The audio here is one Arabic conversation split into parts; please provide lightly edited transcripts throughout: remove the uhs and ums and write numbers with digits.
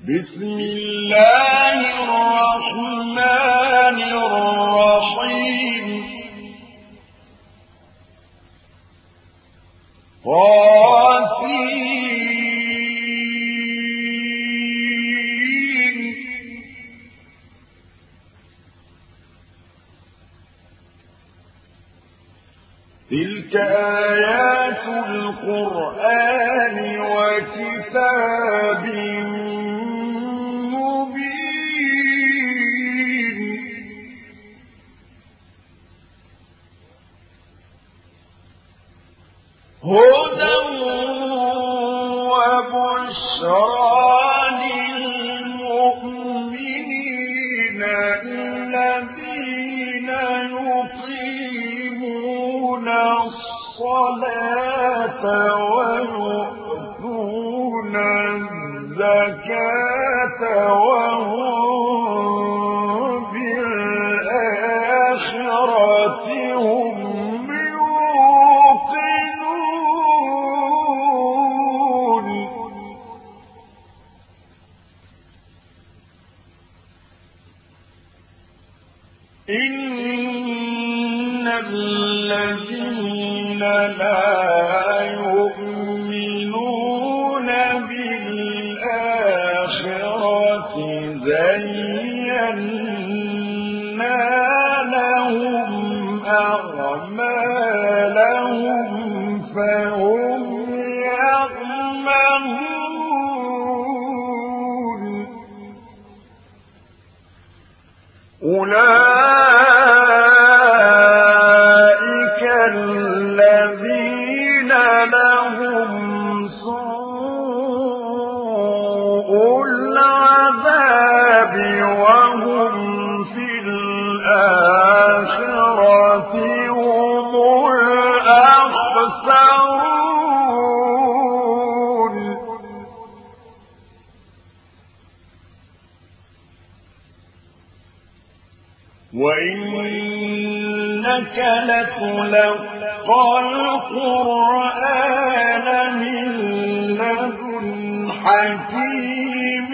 بسم الله الرحمن الرحيم تلك آيات القرآن وكتاب مبين هدى وبشرى للمؤمنين الذين يقيمون الصلاة ويؤتون الزكاة وهم بالآخرة هم يوقنون إن الذين لا يؤمنون بالآخرة زينا لهم أعمالهم فهم يعمهون أولئك الذين لهم سوء العذاب وهم في الآخرة هم الأخسرون وإنك لتلقى القرآن من لدن حكيم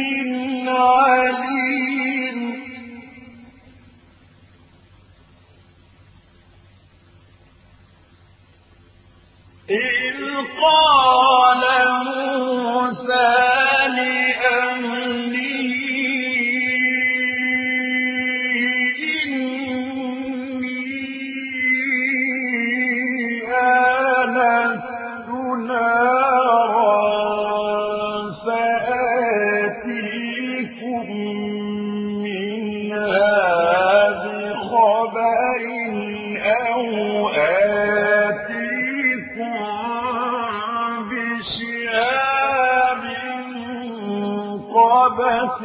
عليم إذ قال موسى لأهله آنست نارا سآتيكم منها بخبر أو آتيكم بشهاب قبس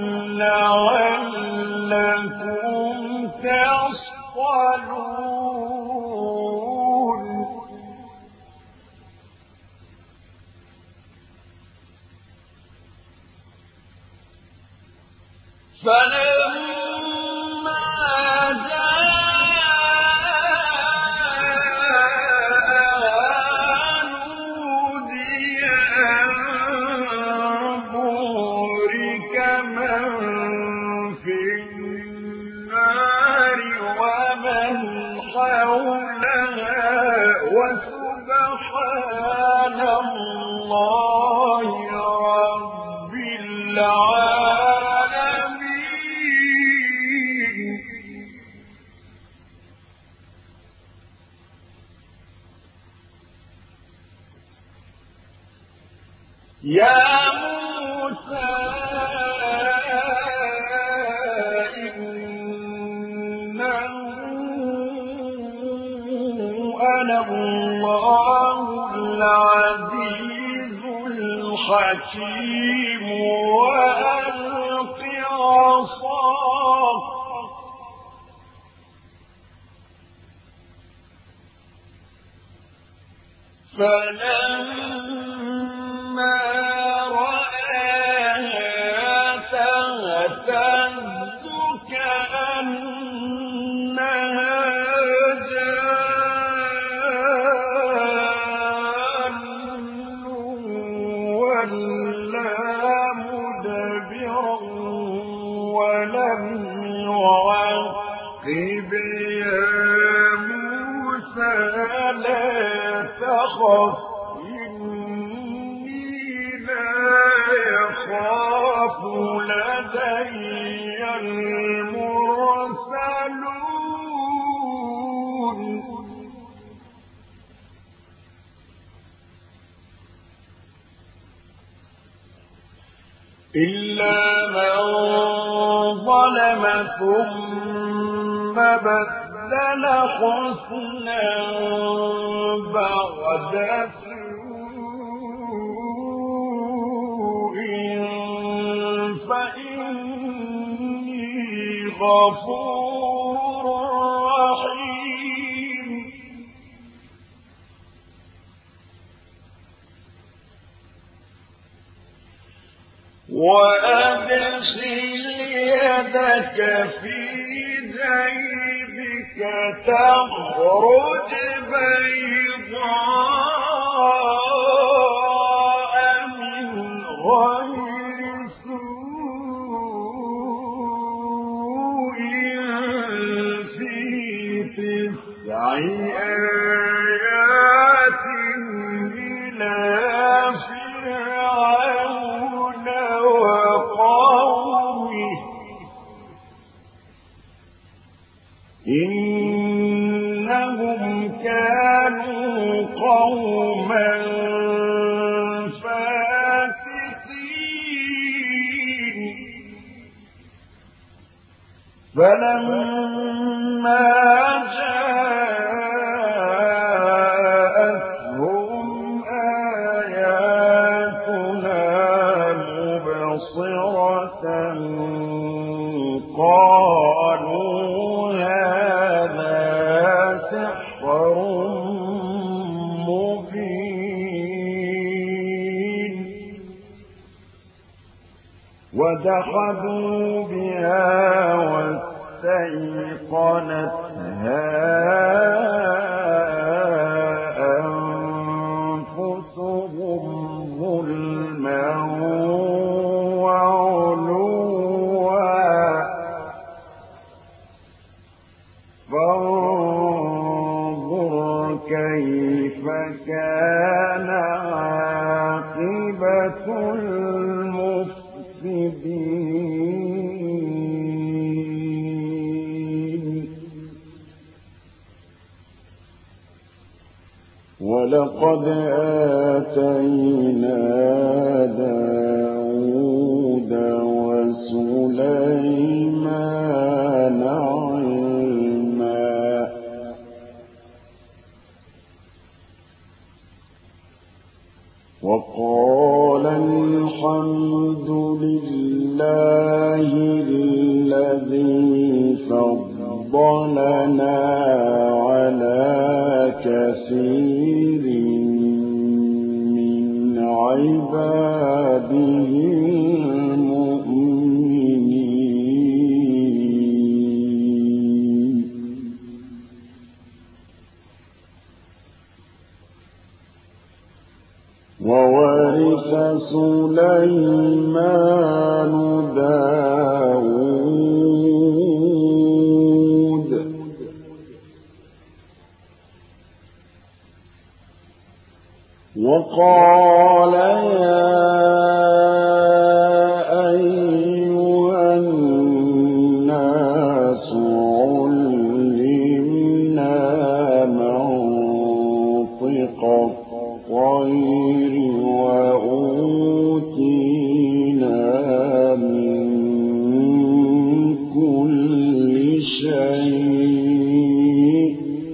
لعلكم تصطلون فلما جاء نودي أن بورك من في النار ومن حولها وسبحان الله رب العالمين يا موسى إنه أنا الله العزيز الحكيم وألق عصاك فلما رآها تهتز كأنها جان ولا مدبرا ولم يعقب يا موسى لا تخف إني لا يخاف لدي المرسلون إلا من ظلم ثم بدل حسنا بعد سوء فإني غفور رحيم وأدخل يدك في جيبك تخرج بيضاء من غير سوء في 9 آيات إلى فرعون وقومه إنهم كانوا قوما فاسقين فلما جاءتهم آياتنا مبصرة قالوا هذا سحر مبين ودخلوا بها واستيقنتها أنفسهم ظلما فانظر كيف كان عاقبة المفسدين ولقد آتينا داود وسليمان وقال الحمد لله الذي فضلنا على كثير من عباده المؤمنين وورث سليمان داود وقال يا أيها الناس علمنا منطق الطير وأوتينا من كل شيء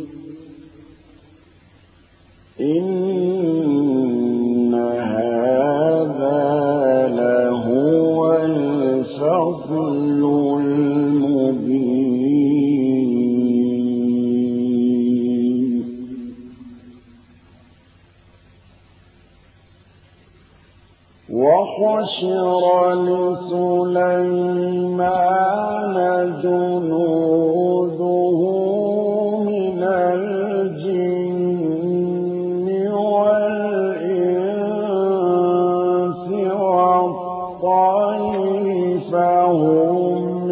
إن هذا لهو الفضل المبين وحشر لسليمان جنوده من الجن والإنس والطير فهم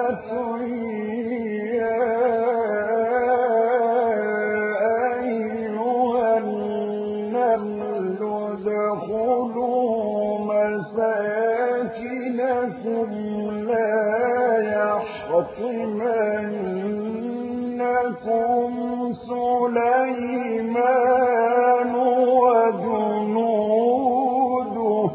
يا أيها النمل ادخلوا مساكنكم لا يحطمنكم سليمان وجنوده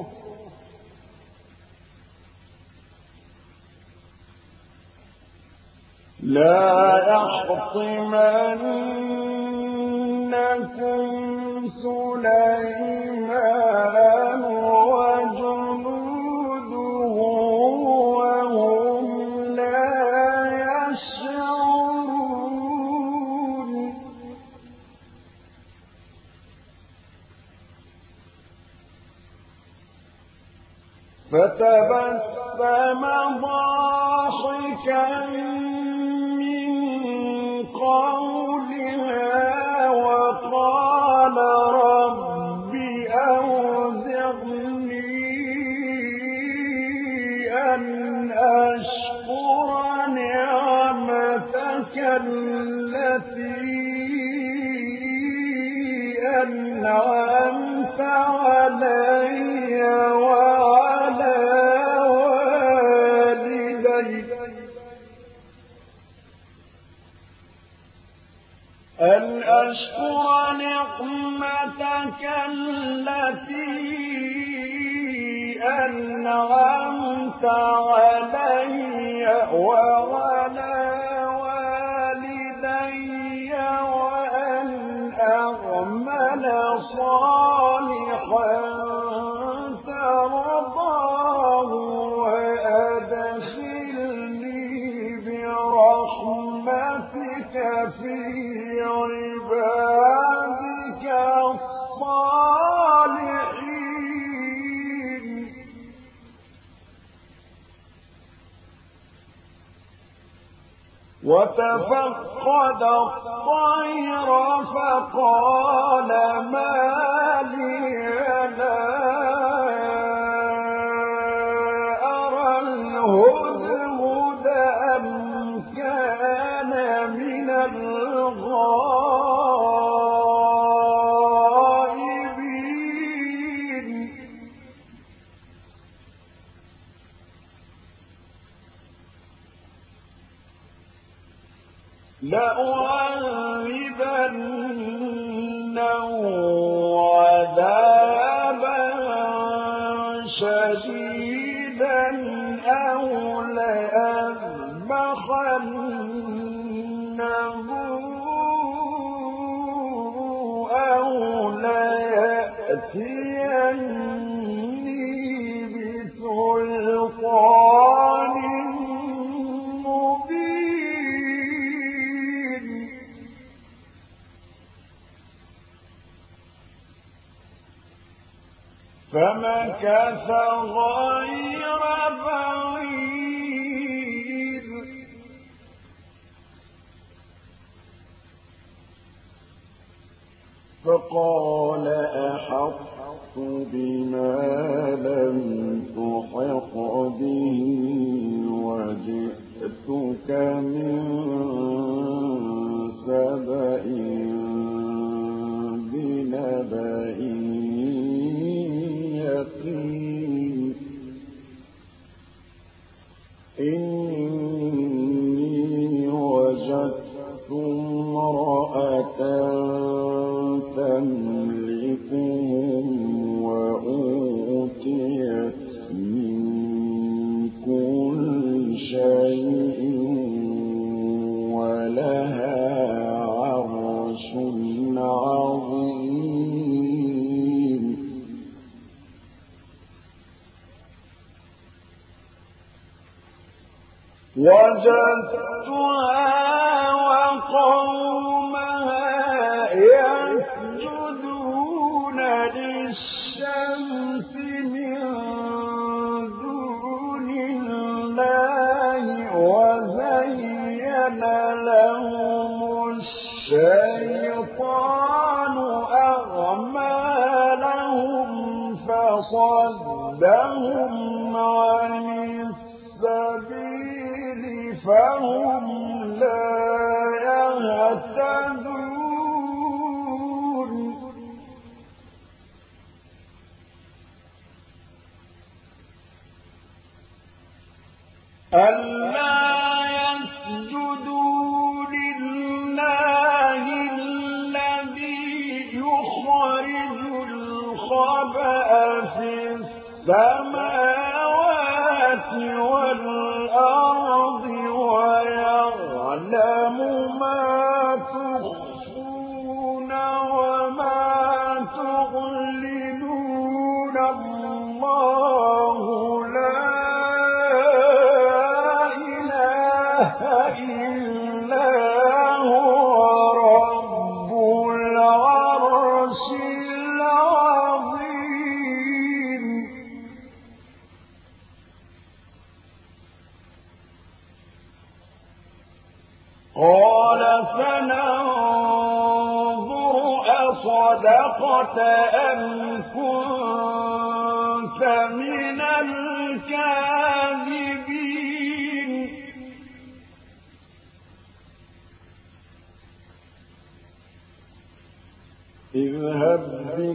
وهم لا يشعرون فتبسم ضاحكا من قولها وقال رب أوزعني أن أشكر نعمتك التي أنعمت علي وعلى والدي أن أشكر نعمتك التي أنعمت علي وعلى والدي وأن أعمل صالحا ترضاه وأدخلني برحمتك في عبادك الصالحين وتفقد الطير فقال ما لي لا أرى الهدهد أم كان من الغائبين لأعذبنه عذابا شديدا أو لأذبحنه أو ليأتيني بسلطان مبين فمكث غير بعيد فقال أحطت بما لم تحط به وجئتك من سبأ بنبأ يقين إني وجدت امرأة تملكهم وأوتيت من كل شيء ولها عرش عظيم وجدتها وقومها يسجدون للشمس من دون الله وزين لهم الشيطان أعمالهم فصدهم عن السبيل فهم لا يهتدون ألا يسجدوا لله الذي يخرج الخبأ في السماوات والأرض ويعلم ما تخفون وما تعلنون الله لا إله إلا هو رب العرش العظيم قال فننظر أصدقت أم كنت من الكاذبين اذهب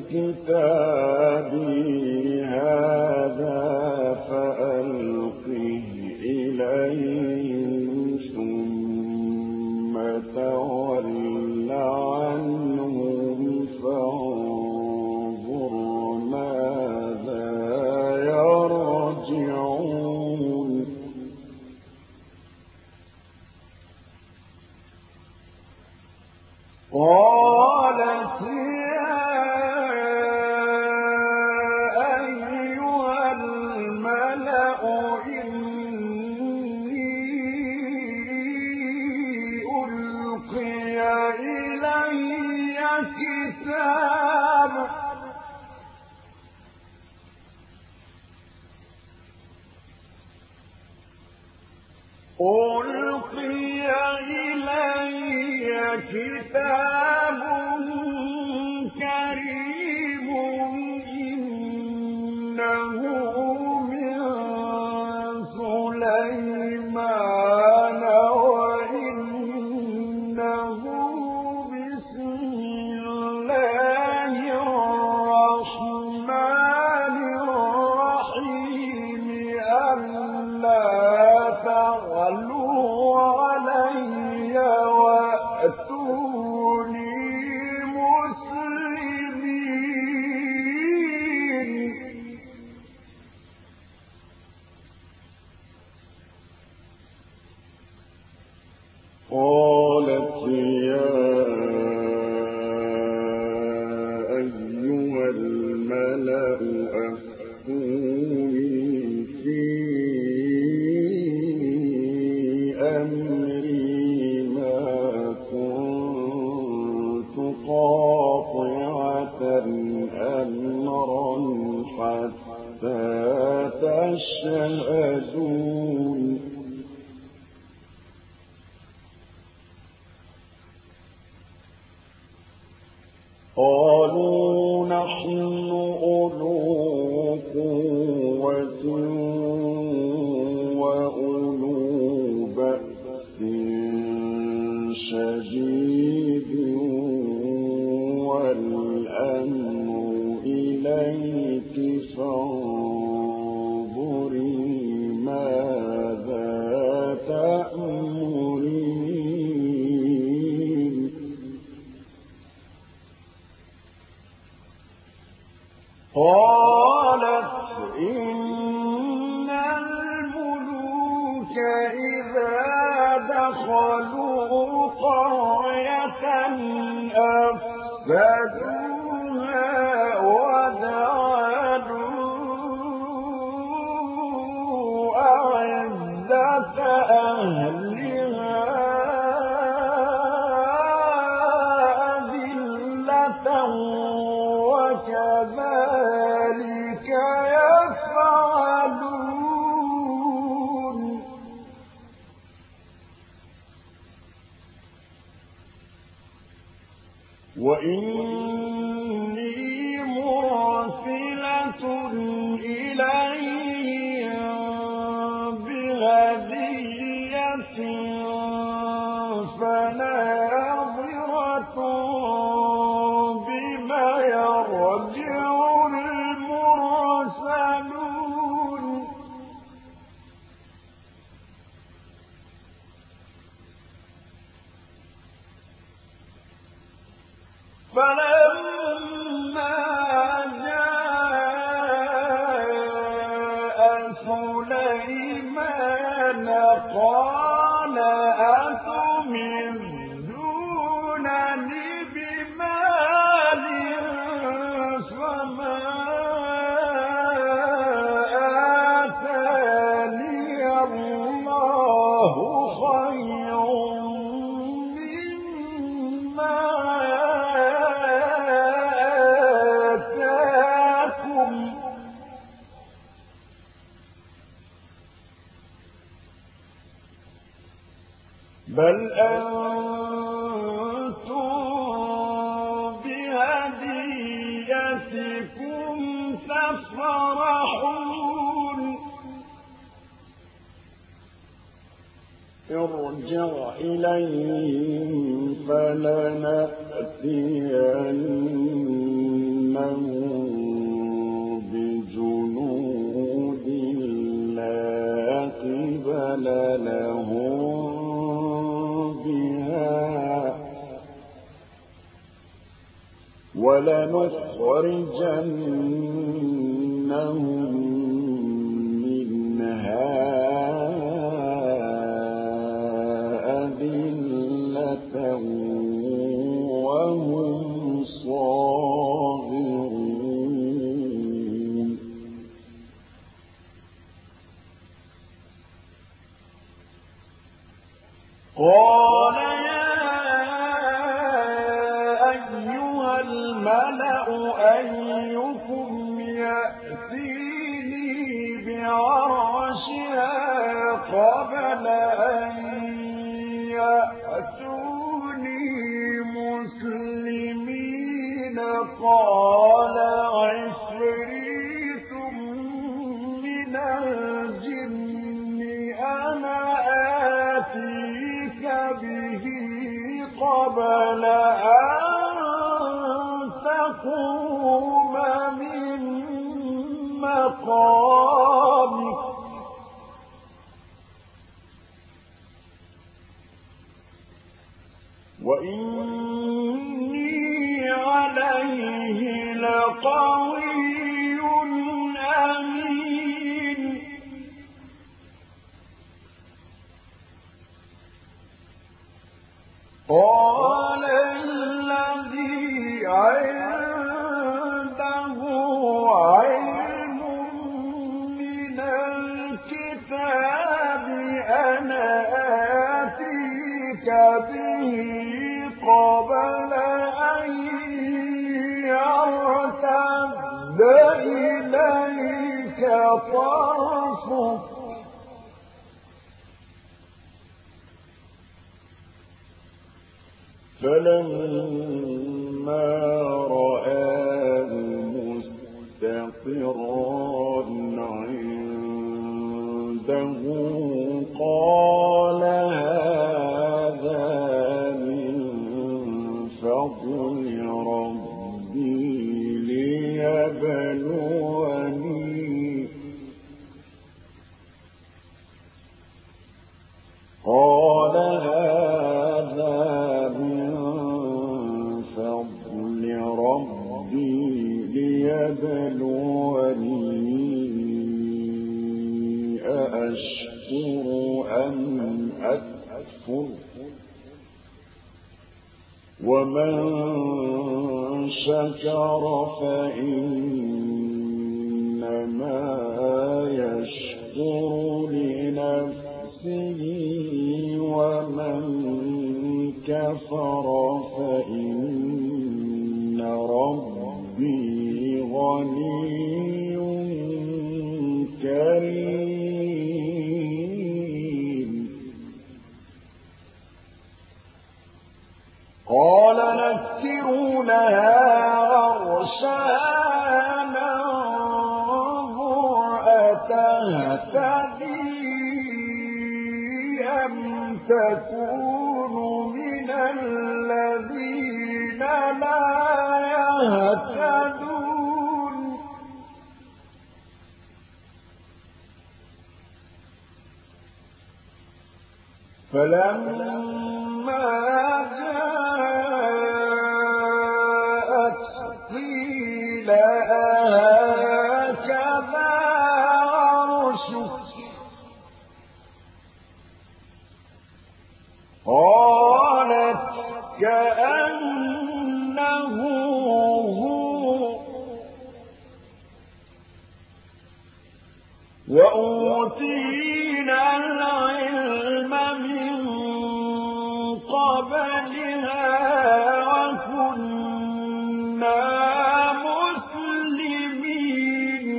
بكتابي هذا فألقه إليهم ثم تول عنهم فانظر ماذا يرجعون قالت يا أيها الملأ إني ألقي إلي كتاب كريم إنه من سليمان وإنه بسم الله الرحمن الرحيم ألا تعلوا علي وأتوني مسلمين قالت يا أيها الملأ أفتوني في أمري ما كنت قاطعة أمرا حتى تشهدون قالوا نحن أولو قوة وأولو بأس شديد والأمر إليك فانظري ماذا تأمرين قالت إن الملوك إذا دخلوا قرية أفسدوها وجعلوا أعزة أهلها أذلة وكذلك يفعلون وإني مرسلة إليهم بهدية فناظرة بما يرجع المرسلون فلما جاء سليمان قال أتمدونني بمال فما آتاني الله خير مما آتاكم بل أنتم بهديتكم تفرحون ارجع إليهم فلنأتينهم بجنود لا قبل لهم ولنخرجنهم منها أذلة وهم صاغرون قال الملأ أيكم يأتيني بعرشها قبل أن يأتوني مسلمين قال عفريت من الجن أنا آتيك به قبل أن تقوم من مقامك وإني عليه لقوي أمين قال الذي عنده علم من الكتاب أنا آتيك به قبل أن يرتد إليك طرفك فلما رآه مستقرا عنده قال هذا من فضل ربي ليبلوني قال هذا من فضل ربي ليبلوني أأشكر أم أكفر ومن شكر فإنما يشكر لنفسه ومن كفر فإن ربي غني كريم قال نكروا لها عرشها ننظر أتهتدي أم تكونوا من الذين لا يهتدون فلما جاءت قيل هكذا عرشك قالت كأنه هو وأوتينا العلم من قبلها وكنا مسلمين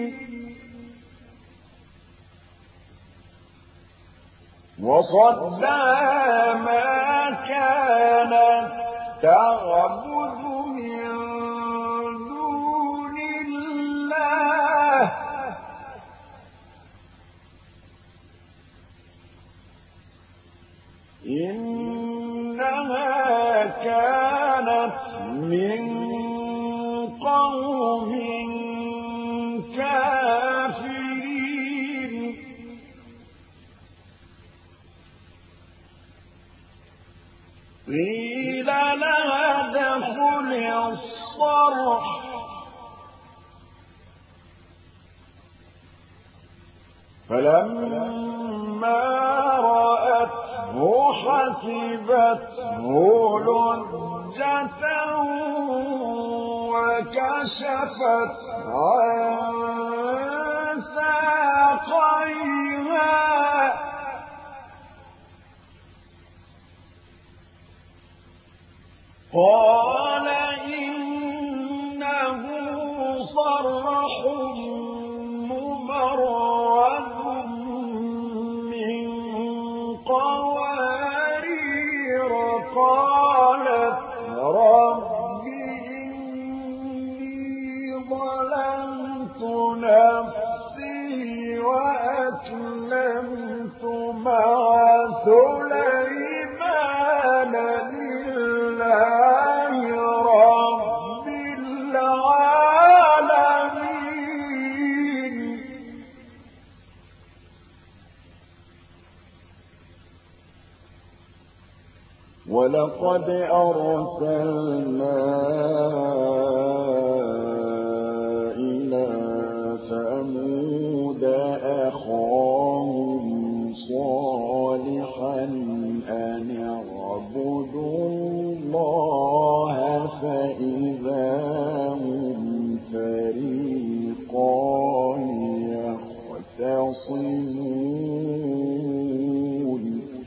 وصدها ما كانت تعبد من دون الله إنها كانت من قوم كافرين قيل لها ادخل الصرح فلما رأته حسبته لجة وكشفت عن ساقيها قال إنه صرح ممرد من قوارير قالت رب إني ظلمت نفسي وأسلمت مع سليمان لله رب العالمين ولقد أرسلنا إلى ثمود أخاهم صالحا أن اعبدوا الله فإذا هم فريقان يختصمون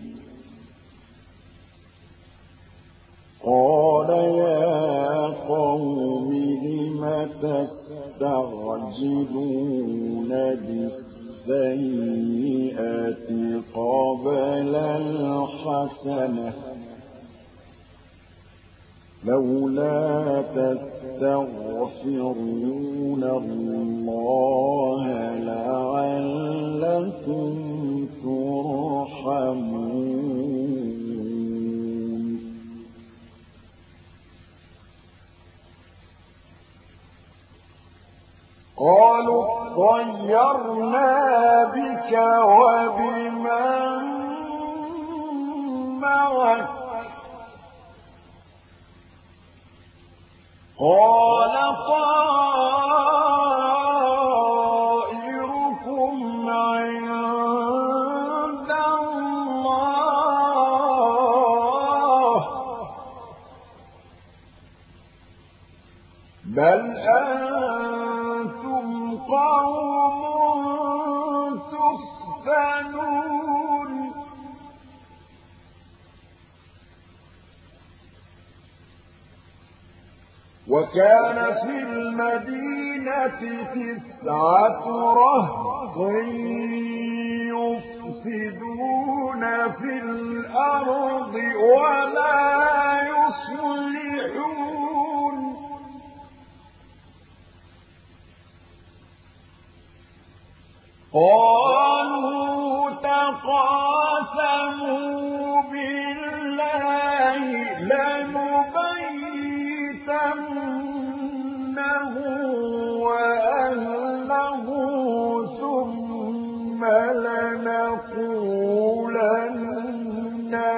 قال يا قوم لم تستعجلون بالسيئة قبل الحسنة لولا تستغفرون الله لعلكم ترحمون قالوا طيرنا بك وبمن معك قال طائركم عند الله بل أنتم قوم تفتنون وكان في المدينة 9 رهط يفسدون في الأرض ولا يصلحون قالوا تقاسموا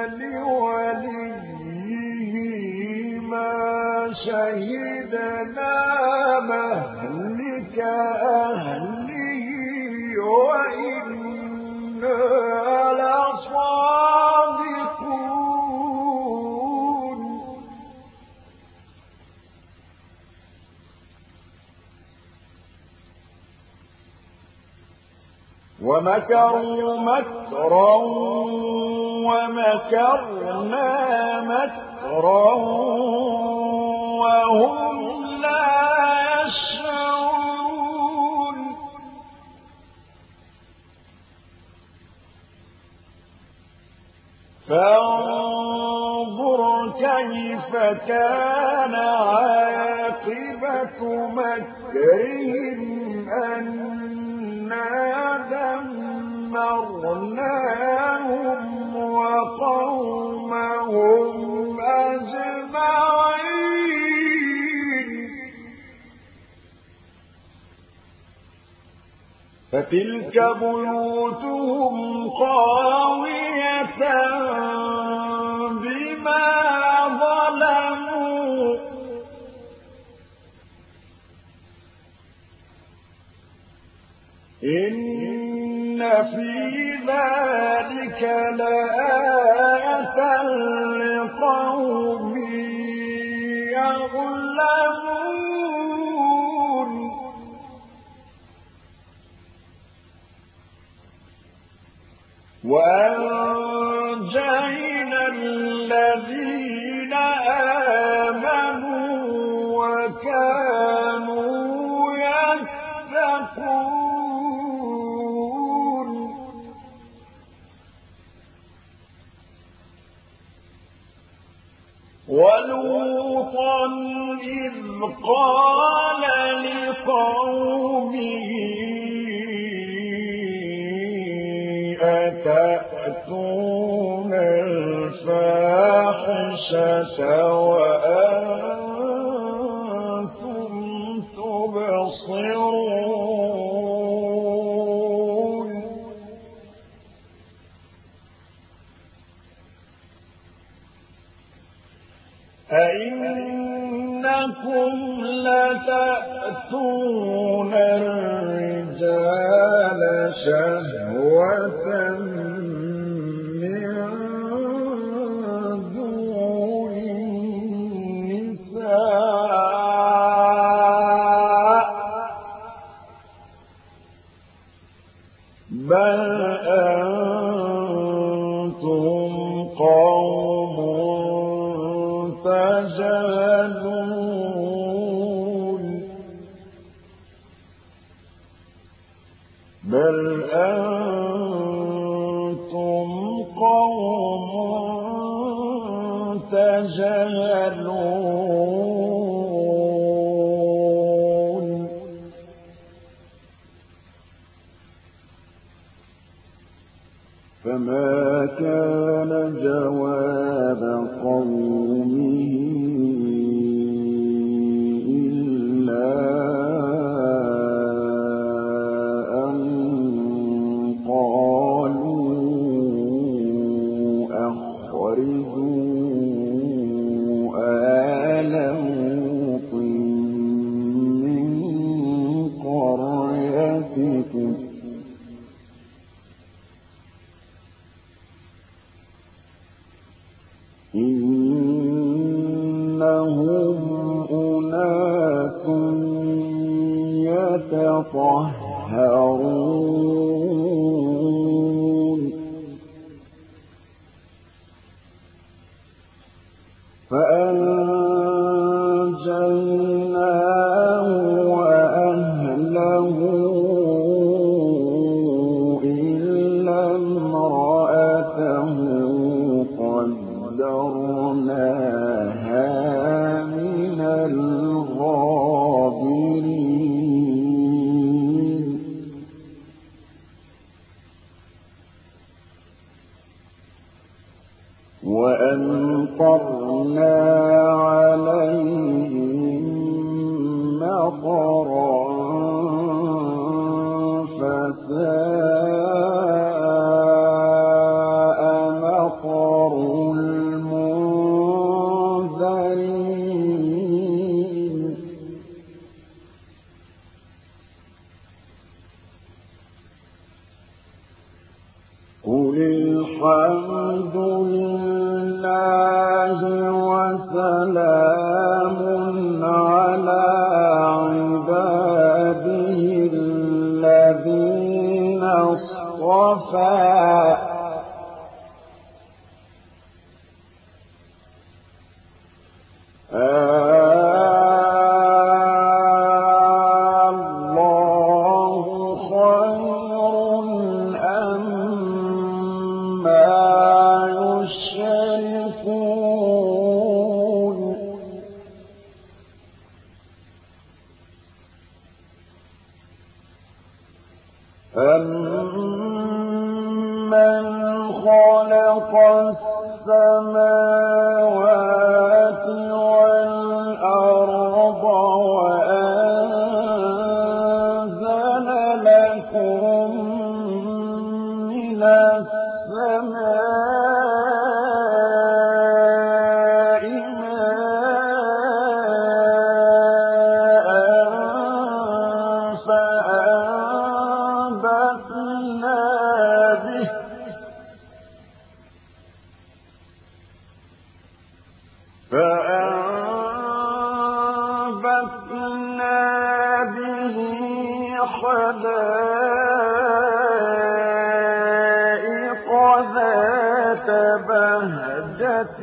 لوليه ما شهدنا مهلك أهله وإنا لصادقون ومكروا مكرا ومكرنا مكرا وهم لا يشعرون فانظر كيف كان عاقبة مكرهم أنا دمرناهم وقومهم أجمعين فتلك بيوتهم خاوية بما ظلموا إن في ذلك لآية لقوم يعلمون وأنجينا الذين آمنوا وكانوا يتقون ولوطا إذ قال لقومه أتأتون الفاحشة وأنتم تبصرون أئنكم لتأتون الرجال شهوة من دون النساء بل أنتم قوم تجهلون بل أنتم قوم تجهلون فما كان جواب قومه إلا أن قالوا أخرجوا آل لوط من قريتكم إنهم أناس يتطهرون فأنجيناه وأهله إلا امرأته قدرناها من الغابرين وأمطرنا عليهم مطرا فساء مطر سلام على عباده الذين اصطفى السماوات والأرض وأنزل لكم من السماء ماء فأنبتنا به حدائق ذات بهجة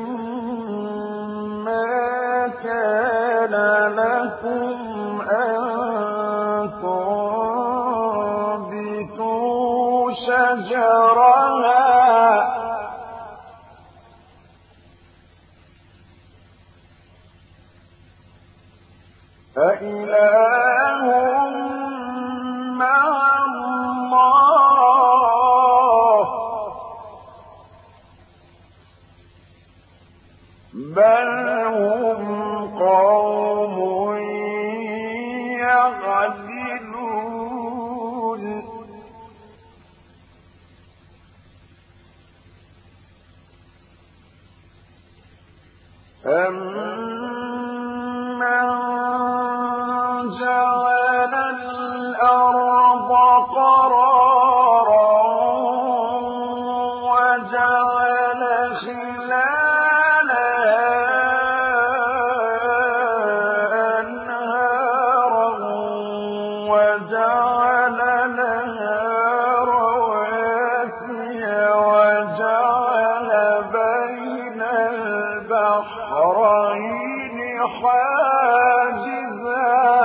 ما كان لكم أن تنبتوا شجرها أإله مع الله بل هم قوم يعدلون أمن جعل الأرض قرارا وجعل خلالها أنهارا وجعل لها رواسي وجعل بين البحرين حاجزا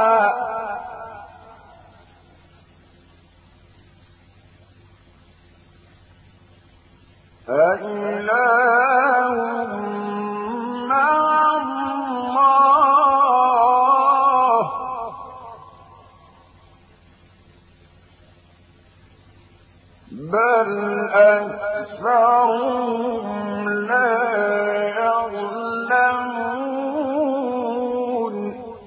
أإله مع الله بل أكثرهم لا يعلمون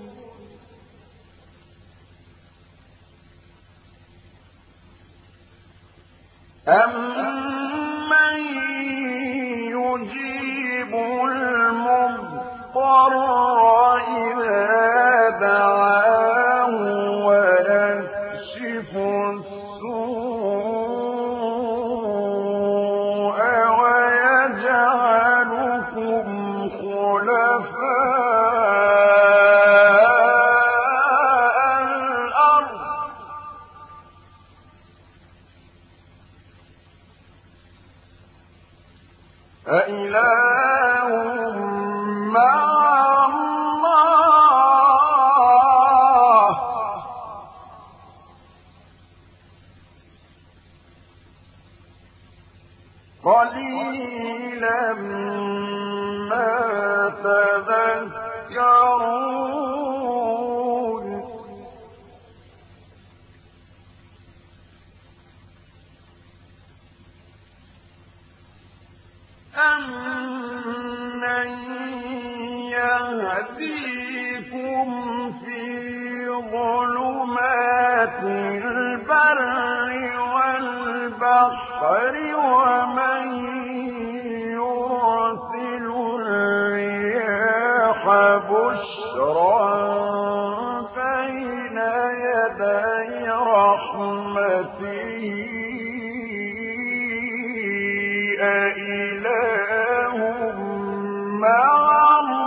أَمَّن يُجِيبُ الْمُضْطَرَّ إِذَا دَعَاهُ وَيَكْشِفُ السُّوءَ وَيَجْعَلُكُمْ خُلَفَاءَ الْأَرْضِ أإله مع الله قليلا ما تذكرون أَمَّن يَهْدِيكُمْ فِي ظُلُمَاتِ الْبَرِّ وَالْبَحْرِ وَمَن يُرْسِلُ الرِّيَاحَ بُشْرًا بَيْنَ يَدَيْ رَحْمَتِهِ أإله مع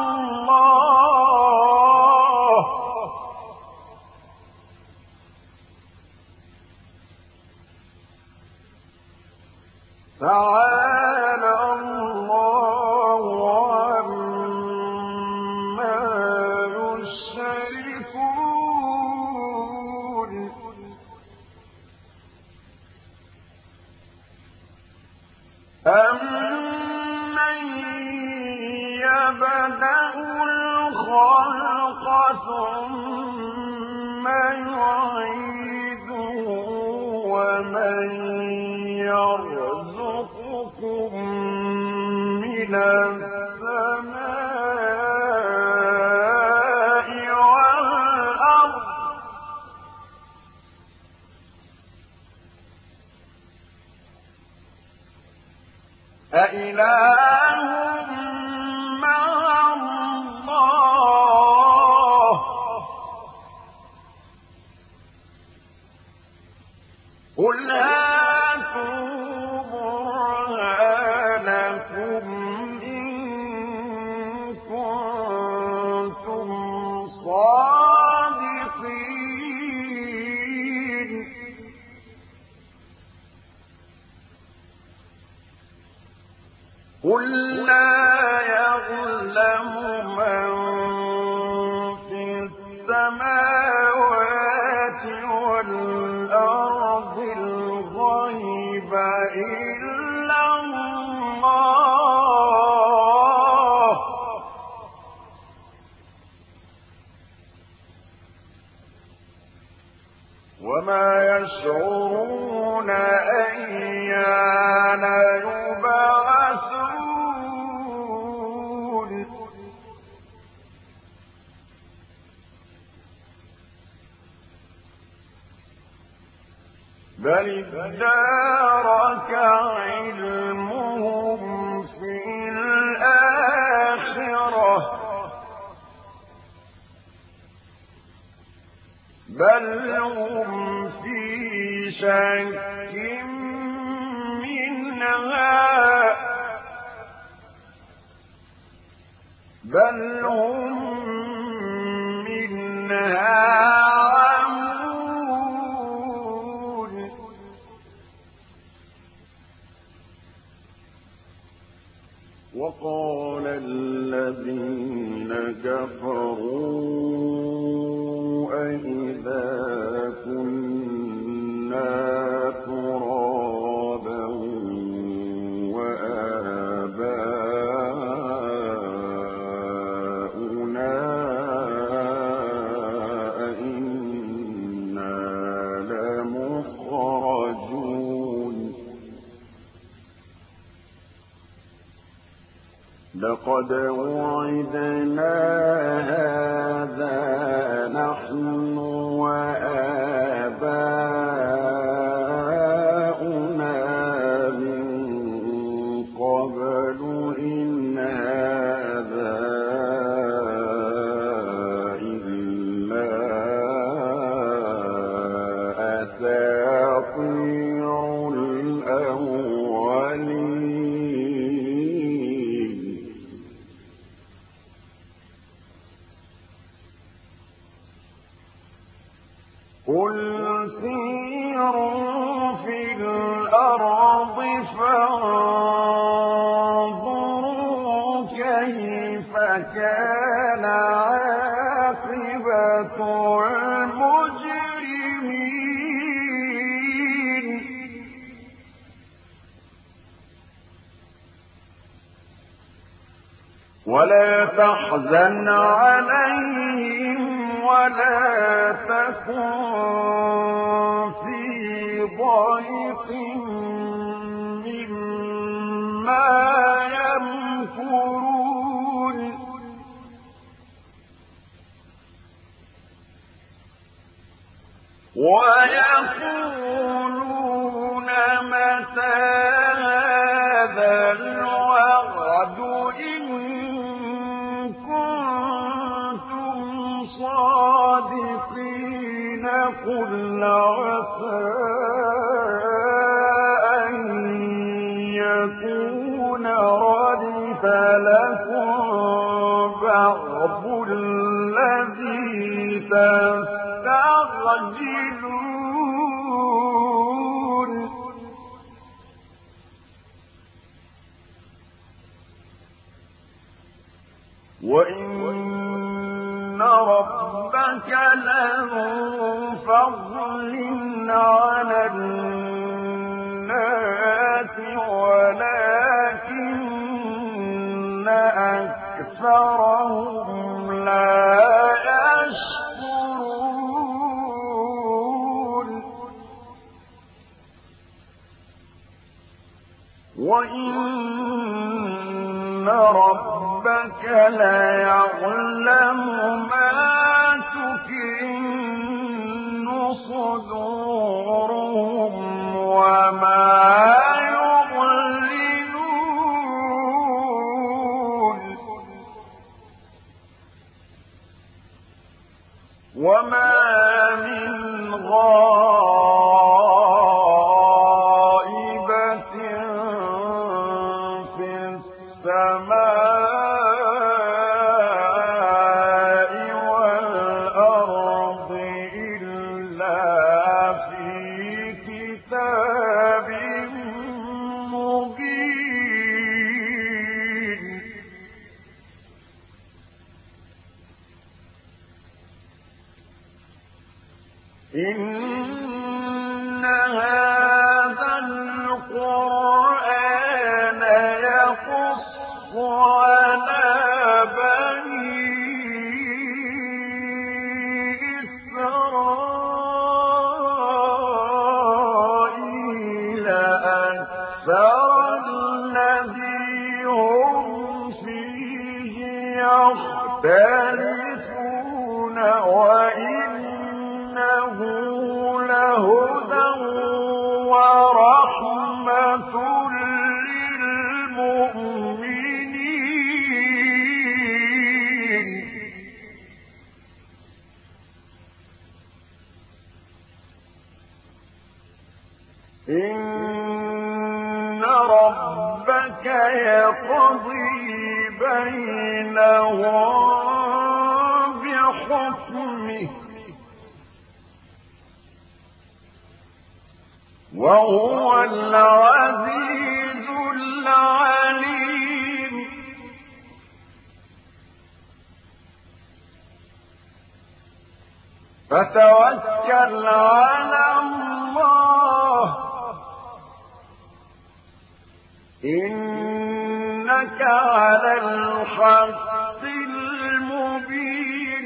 يبدأ الخلق ثم يعيده ومن يرزقكم من السماء والأرض أإله مع الله قل هاتوا برهانكم إن كنتم صادقين قل لا يعلم من في السماوات والأرض الغيب إلا الله وما يشعرون أيان يبعثون بل ادارك علمهم في الآخرة بل هم في شك منها بل هم منها عمون وقال الذين كفروا أئذا كنا ترابا وآباؤنا أئنا لمخرجون لقد وعدنا هذا نحن وآباؤنا من قبل إن هذا إلا أساطير الأولين قل سيروا في الأرض فانظروا كيف كان عاقبة المجرمين ولا تحزن عليهم ولا تكن في ضيق مما يمكرون ويقولون متى هذا الوعد إن كنتم صادقين قل عسى أن يكون ردف لكم بعض الذي تستعجلون وإن ربك لذو فضل على الناس ولكن أكثرهم لا يشكرون وإن ربك ليعلم ما تكن صدورهم وما يعلنون وما من غائبة في السماء والأرض إلا في كتاب مبين إن هذا القرآن يقص على بني إسرائيل أكثر الذي هم فيه يختلفون وإنه لهدى ورحمة للمؤمنين إن ربك يقضي بينهم بحكمه وهو العزيز العليم فتوكل على الله إنك على الحق المبين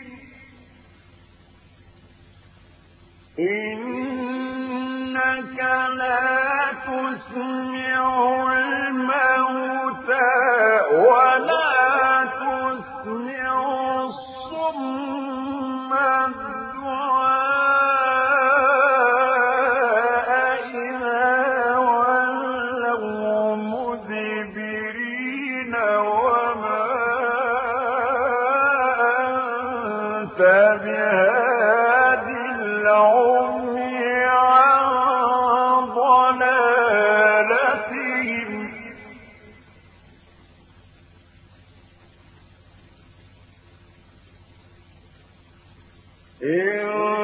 إنك لا تسمع الموتى ولا تسمع الصم الدعاء إذا ولوا مدبرين وما أنت بهاد العمي عن ضلالتهم إن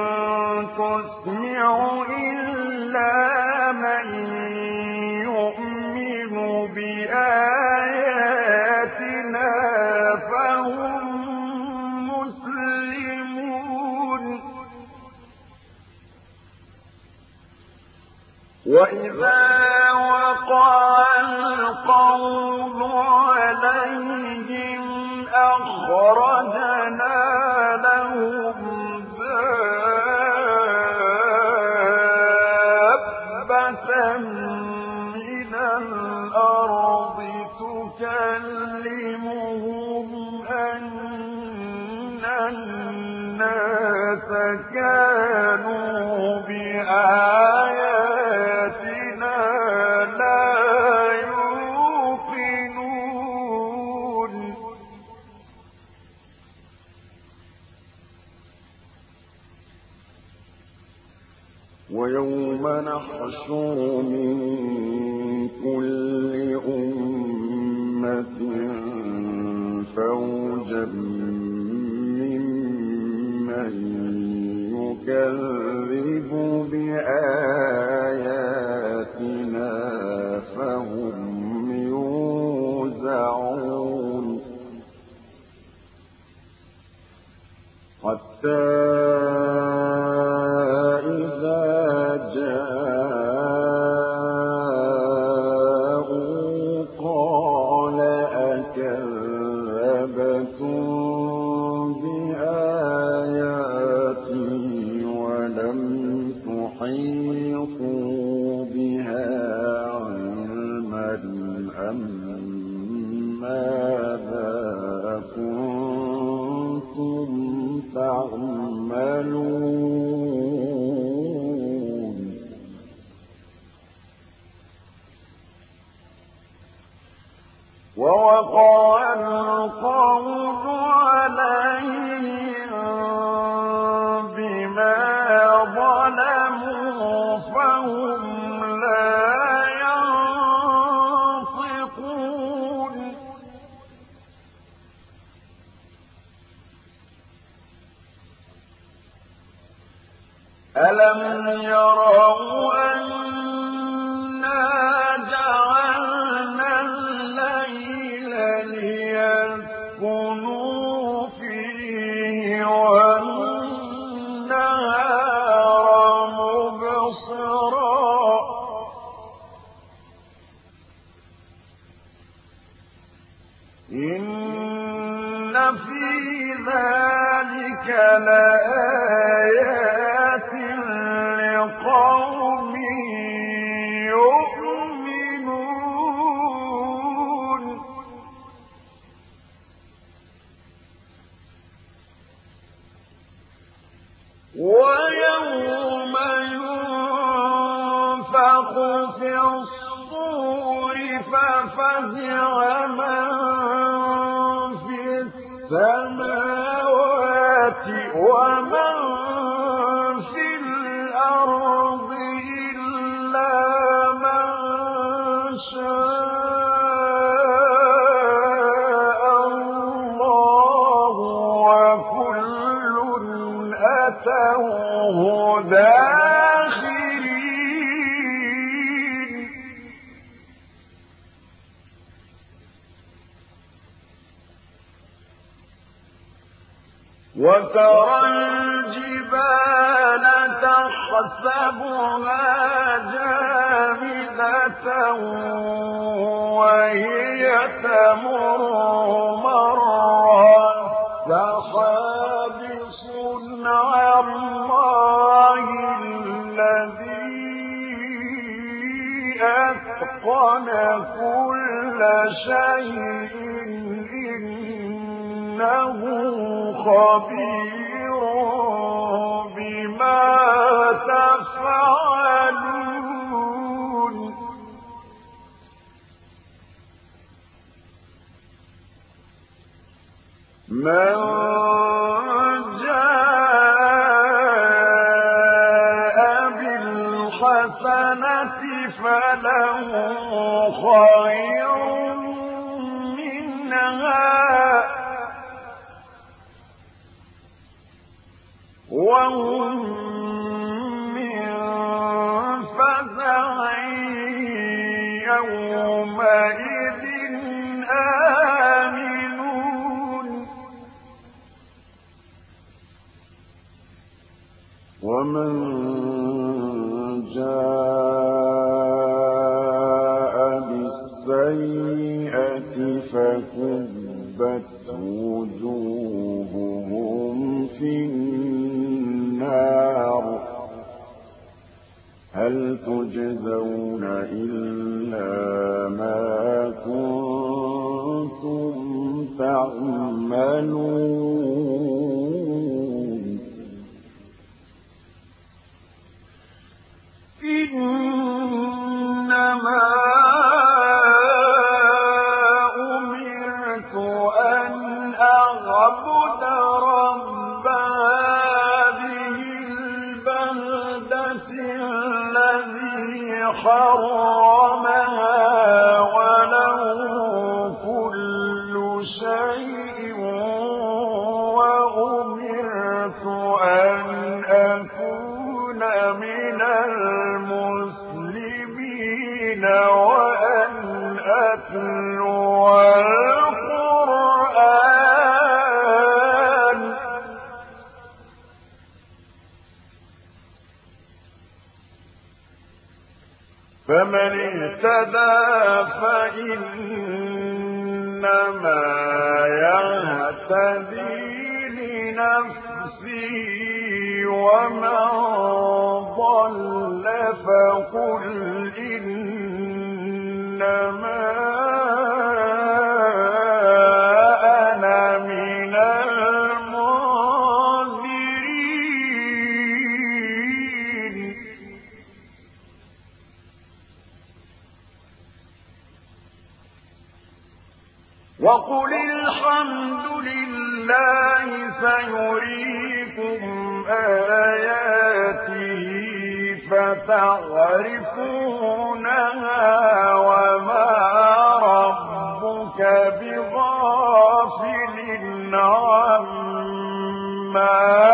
تسمع إلا من يؤمن بآياتنا فهم مسلمون وإذا وقع القول عليهم أخرجنا لهم دابة من الأرض تكلمهم أن الناس كانوا بآياتنا لا يوقنون ويوم نحشر من كل أمة فوجا ممن يكذب بآياتنا فهم يوزعون حتى إذا جاءوا قال كذبتم بآياتي ولم تحيطوا بها علما أم ماذا كنتم تعملون ووقع القول عليهم بما ظلموا فهم لا ينطقون ألم يروا أنا جعلنا الليل ليسكنوا فيه والنهار مبصرا إن في ذلك لآيات لقوم يؤمنون ويوم ينفخ في الصور ففزع من في السماوات ومن في الأرض إلا من شاء الله وكل أتوه داخرين وترى الجبال تحسبها جامدة وهي تمر مر السحاب صنع الله الذي أتقن كل شيء إنه خبير بما تفعلون من جاء بالحسنة فله خير منها وهم من فزع يومئذ آمنون ومن جاء بالسيئة فكبت وجوههم في النار هل تجزون إلا ما كنتم تعملون إنما أمرت أن أعبد رب هذه البلدة الذي حرمها وله كل شيء وأمرت أن أكون من المسلمين وأن أتلو القرآن فمن اهتدى فإنما إنما يهتدي لنفسه ومن ضل فقل إنما أنا من المنذرين وقل الحمد لله سيريكم آياته فتعرفونها وما ربك بغافل عما